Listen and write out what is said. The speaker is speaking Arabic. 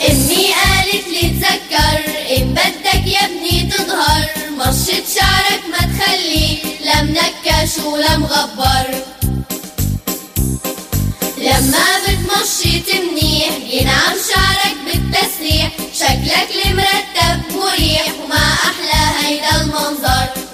امي قالت لي تذكر ان بدك يا ابني تظهر، مشط شعرك ما تخليه لا منكش ولا مغبر. لما بتمشط منيح ينعم شعرك بالتسريح، شكلك المرتب مريح وما احلى هيدا المنظر.